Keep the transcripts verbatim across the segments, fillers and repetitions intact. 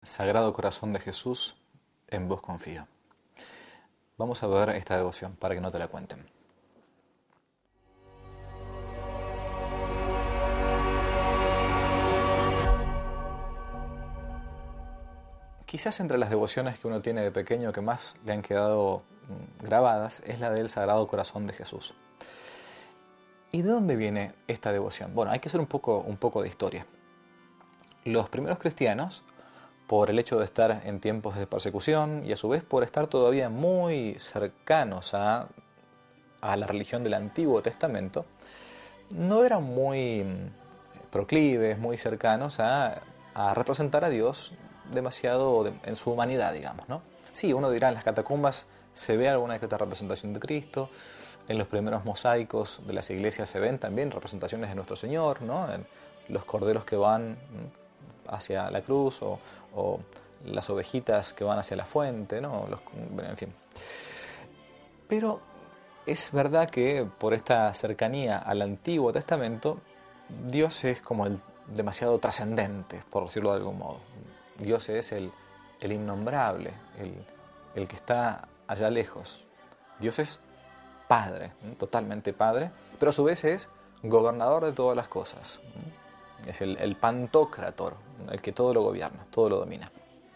Sagrado Corazón de Jesús, en vos confío. Vamos a ver esta devoción para que no te la cuenten. Quizás entre las devociones que uno tiene de pequeño que más le han quedado grabadas es la del Sagrado Corazón de Jesús. ¿Y de dónde viene esta devoción? Bueno, hay que hacer un poco, un poco de historia. Los primeros cristianos, por el hecho de estar en tiempos de persecución y a su vez por estar todavía muy cercanos a, a la religión del Antiguo Testamento, no eran muy proclives, muy cercanos a, a representar a Dios demasiado de, en su humanidad, digamos, ¿no? Sí, uno dirá, en las catacumbas se ve alguna que otra representación de Cristo, en los primeros mosaicos de las iglesias se ven también representaciones de nuestro Señor, ¿no? En los corderos que van hacia la cruz o, o las ovejitas que van hacia la fuente, ¿no? Los, en fin. Pero es verdad que por esta cercanía al Antiguo Testamento, Dios es como el demasiado trascendente, por decirlo de algún modo. Dios es el, el innombrable, el, el que está allá lejos. Dios es Padre, ¿eh? Totalmente Padre, pero a su vez es gobernador de todas las cosas. Es el, el pantocrator, el que todo lo gobierna, todo lo domina.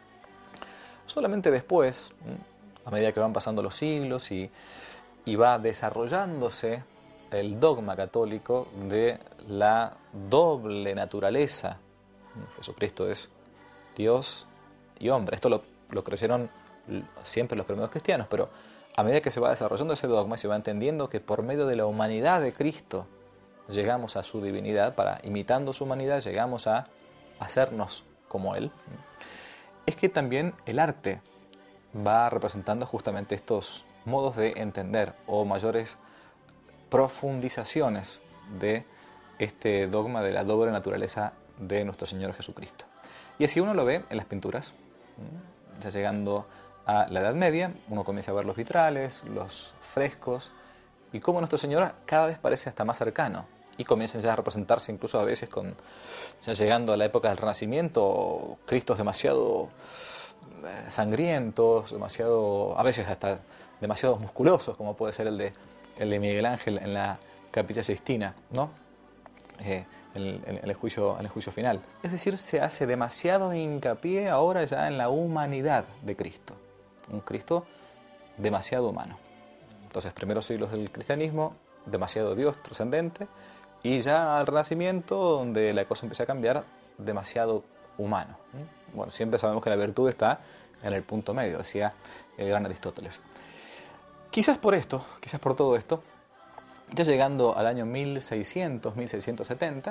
Solamente después, a medida que van pasando los siglos y, y va desarrollándose el dogma católico de la doble naturaleza. Jesucristo es Dios y hombre. Esto lo, lo creyeron siempre los primeros cristianos, pero a medida que se va desarrollando ese dogma y se va entendiendo que por medio de la humanidad de Cristo llegamos a su divinidad, para imitando su humanidad llegamos a hacernos como Él, es que también el arte va representando justamente estos modos de entender o mayores profundizaciones de este dogma de la doble naturaleza de nuestro Señor Jesucristo. Y así uno lo ve en las pinturas. Ya llegando a la Edad Media, uno comienza a ver los vitrales, los frescos, y cómo nuestro Señor cada vez parece hasta más cercano. Y comienzan ya a representarse incluso a veces con, ya llegando a la época del Renacimiento, Cristos demasiado sangrientos, demasiado, a veces hasta demasiado musculosos, como puede ser el de, el de Miguel Ángel en la Capilla Sixtina, ¿no? Eh, en, en, en, el juicio, en el juicio final. Es decir, se hace demasiado hincapié ahora ya en la humanidad de Cristo. Un Cristo demasiado humano. Entonces, primeros siglos del cristianismo, demasiado Dios trascendente, y ya al Renacimiento, donde la cosa empieza a cambiar, demasiado humano. Bueno, siempre sabemos que la virtud está en el punto medio, decía el gran Aristóteles. Quizás por esto, quizás por todo esto, ya llegando al año mil seiscientos, mil seiscientos setenta,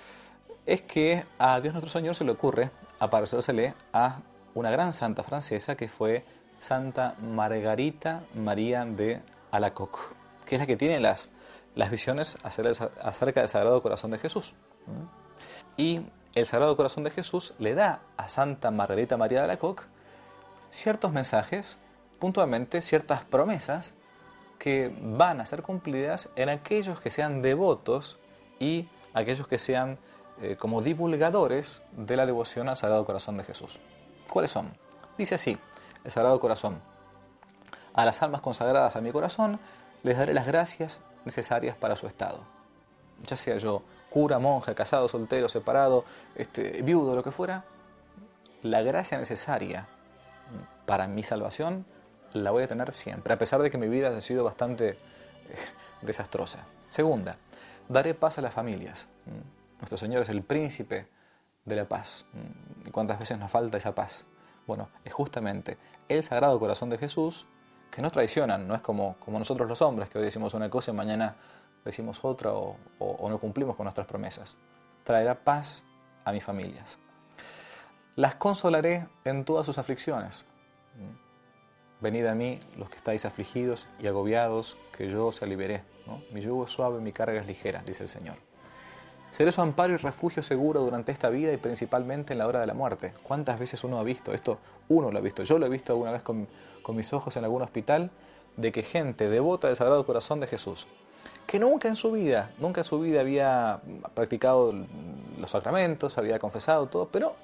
es que a Dios nuestro Señor se le ocurre aparecérsele a una gran santa francesa que fue Santa Margarita María de Alacoque, que es la que tiene las, las visiones acerca del Sagrado Corazón de Jesús. Y el Sagrado Corazón de Jesús le da a Santa Margarita María de Alacoque ciertos mensajes, puntualmente ciertas promesas que van a ser cumplidas en aquellos que sean devotos y aquellos que sean eh, como divulgadores de la devoción al Sagrado Corazón de Jesús. ¿Cuáles son? Dice así, el Sagrado Corazón: a las almas consagradas a mi corazón les daré las gracias necesarias para su estado. Ya sea yo cura, monja, casado, soltero, separado, este, viudo, lo que fuera, la gracia necesaria para mi salvación la voy a tener siempre, a pesar de que mi vida haya sido bastante eh, desastrosa. Segunda, daré paz a las familias. Nuestro Señor es el príncipe de la paz. ¿Y cuántas veces nos falta esa paz? Bueno, es justamente el Sagrado Corazón de Jesús, que no traicionan, no es como, como nosotros los hombres, que hoy decimos una cosa y mañana decimos otra o, o, o no cumplimos con nuestras promesas. Traerá paz a mis familias. Las consolaré en todas sus aflicciones. Venid a mí los que estáis afligidos y agobiados, que yo os aliviaré, ¿no? Mi yugo es suave, mi carga es ligera, dice el Señor. Seré su amparo y refugio seguro durante esta vida y principalmente en la hora de la muerte. ¿Cuántas veces uno ha visto esto? Uno lo ha visto. Yo lo he visto alguna vez con, con mis ojos en algún hospital, de que gente devota del Sagrado Corazón de Jesús, que nunca en su vida, nunca en su vida había practicado los sacramentos, había confesado todo, pero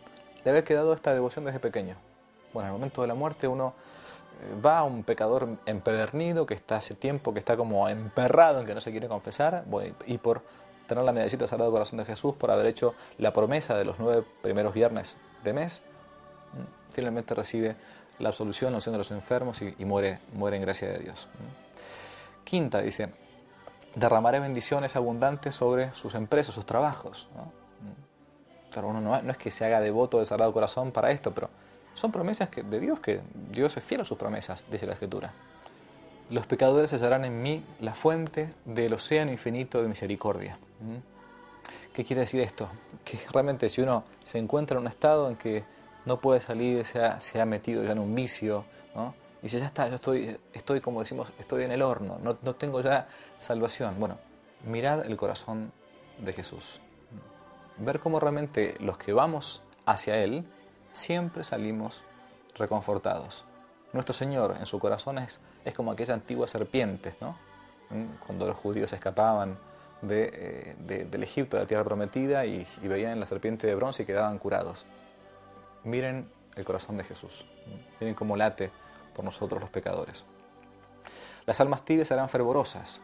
le había quedado esta devoción desde pequeño. Bueno, en el momento de la muerte uno va a un pecador empedernido que está hace tiempo, que está como emperrado en que no se quiere confesar, bueno, y por tener la medallita del Sagrado Corazón de Jesús, por haber hecho la promesa de los nueve primeros viernes de mes, finalmente recibe la absolución, la unción de los enfermos y, y muere, muere en gracia de Dios. Quinta, dice, derramaré bendiciones abundantes sobre sus empresas, sus trabajos, ¿no? Claro, uno no, no es que se haga devoto del Sagrado Corazón para esto, pero son promesas que, de Dios, que Dios es fiel a sus promesas, dice la Escritura. Los pecadores hallarán en mí la fuente del océano infinito de misericordia. ¿Qué quiere decir esto? Que realmente si uno se encuentra en un estado en que no puede salir, se ha, se ha metido ya en un vicio, ¿no? Y dice, ya está, yo estoy, estoy como decimos, estoy en el horno, no, no tengo ya salvación. Bueno, mirad el corazón de Jesús. Ver cómo realmente los que vamos hacia Él siempre salimos reconfortados. Nuestro Señor en su corazón es, es como aquella antigua serpiente, ¿no? Cuando los judíos escapaban de, eh, de, del Egipto, de la tierra prometida, y, y veían la serpiente de bronce y quedaban curados. Miren el corazón de Jesús. Miren cómo late por nosotros los pecadores. Las almas tibias serán fervorosas.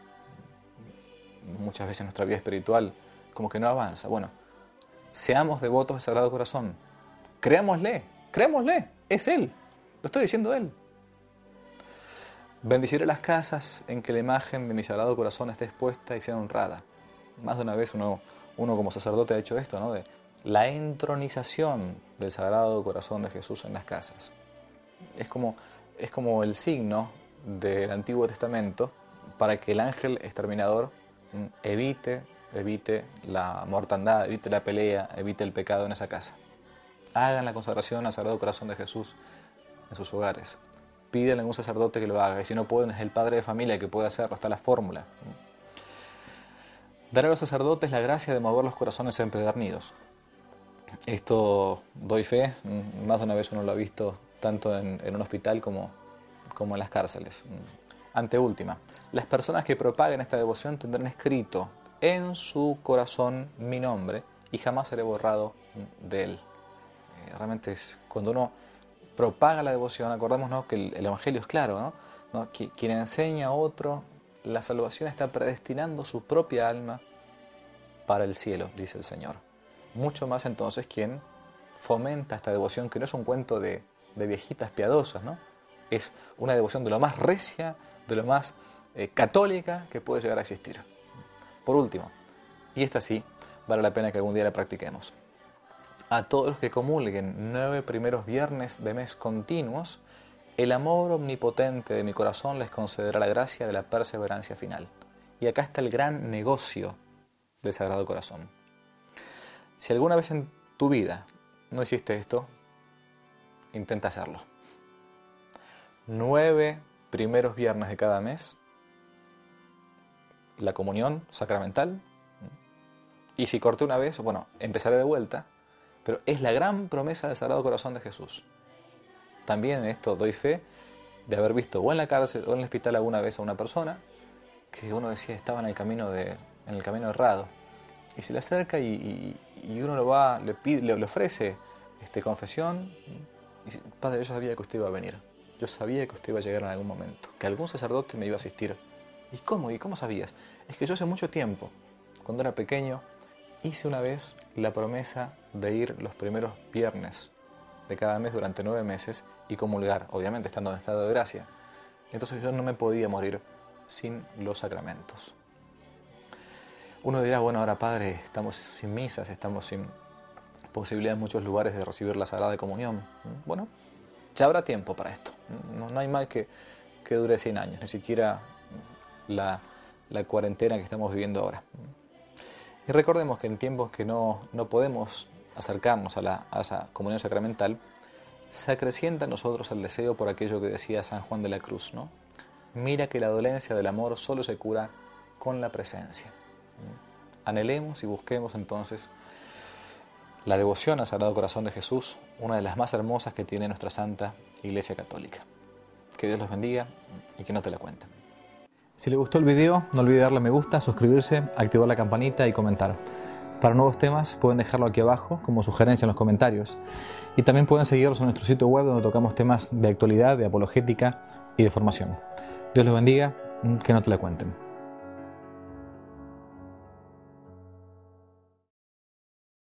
Muchas veces nuestra vida espiritual como que no avanza. Bueno, seamos devotos del Sagrado Corazón. Creámosle, creámosle, es Él, lo está diciendo Él. Bendeciré las casas en que la imagen de mi Sagrado Corazón esté expuesta y sea honrada. Más de una vez uno, uno como sacerdote ha hecho esto, ¿no? De la entronización del Sagrado Corazón de Jesús en las casas. Es como, es como el signo del Antiguo Testamento para que el ángel exterminador evite, evite la mortandad, evite la pelea, evite el pecado en esa casa. Hagan la consagración al Sagrado Corazón de Jesús en sus hogares. Pídanle a un sacerdote que lo haga, y si no pueden es el padre de familia que puede hacerlo, está la fórmula. Daré a los sacerdotes la gracia de mover los corazones empedernidos. Esto doy fe, más de una vez uno lo ha visto tanto en, en un hospital como, como en las cárceles. Anteúltima, las personas que propaguen esta devoción tendrán escrito en su corazón mi nombre y jamás seré borrado de él. Eh, realmente es cuando uno propaga la devoción, acordémonos que el, el Evangelio es claro, ¿no? ¿No? Quien enseña a otro la salvación está predestinando su propia alma para el cielo, dice el Señor. Mucho más entonces quien fomenta esta devoción, que no es un cuento de, de viejitas piadosas, ¿no? Es una devoción de lo más recia, de lo más eh, católica que puede llegar a existir. Por último, y esta sí, vale la pena que algún día la practiquemos. A todos los que comulguen nueve primeros viernes de mes continuos, el amor omnipotente de mi corazón les concederá la gracia de la perseverancia final. Y acá está el gran negocio del Sagrado Corazón. Si alguna vez en tu vida no hiciste esto, intenta hacerlo. Nueve primeros viernes de cada mes, la comunión sacramental. Y si corté una vez, bueno, empezaré de vuelta. Pero es la gran promesa del Sagrado Corazón de Jesús. También en esto doy fe de haber visto o en la cárcel o en el hospital alguna vez a una persona que uno decía estaba en el camino, de, en el camino errado. Y se le acerca y, y, y uno lo va, le, pide, le, le ofrece este, confesión. Y dice, Padre, yo sabía que usted iba a venir. Yo sabía que usted iba a llegar en algún momento. Que algún sacerdote me iba a asistir. ¿Y cómo? ¿Y cómo sabías? Es que yo hace mucho tiempo, cuando era pequeño, hice una vez la promesa de ir los primeros viernes de cada mes durante nueve meses y comulgar, obviamente estando en estado de gracia. Entonces yo no me podía morir sin los sacramentos. Uno dirá, bueno, ahora Padre, estamos sin misas, estamos sin posibilidad en muchos lugares de recibir la Sagrada Comunión. Bueno, ya habrá tiempo para esto. No, no hay mal que, que dure cien años, ni siquiera la, la cuarentena que estamos viviendo ahora. Y recordemos que en tiempos que no, no podemos acercarnos a, la, a esa comunión sacramental, se acrecienta en nosotros el deseo por aquello que decía San Juan de la Cruz, ¿no? Mira que la dolencia del amor solo se cura con la presencia. Anhelemos y busquemos entonces la devoción al Sagrado Corazón de Jesús, una de las más hermosas que tiene nuestra Santa Iglesia Católica. Que Dios los bendiga y que no te la cuenten. Si le gustó el video, no olvide darle me gusta, suscribirse, activar la campanita y comentar. Para nuevos temas pueden dejarlo aquí abajo como sugerencia en los comentarios, y también pueden seguirnos en nuestro sitio web donde tocamos temas de actualidad, de apologética y de formación. Dios los bendiga, que no te la cuenten.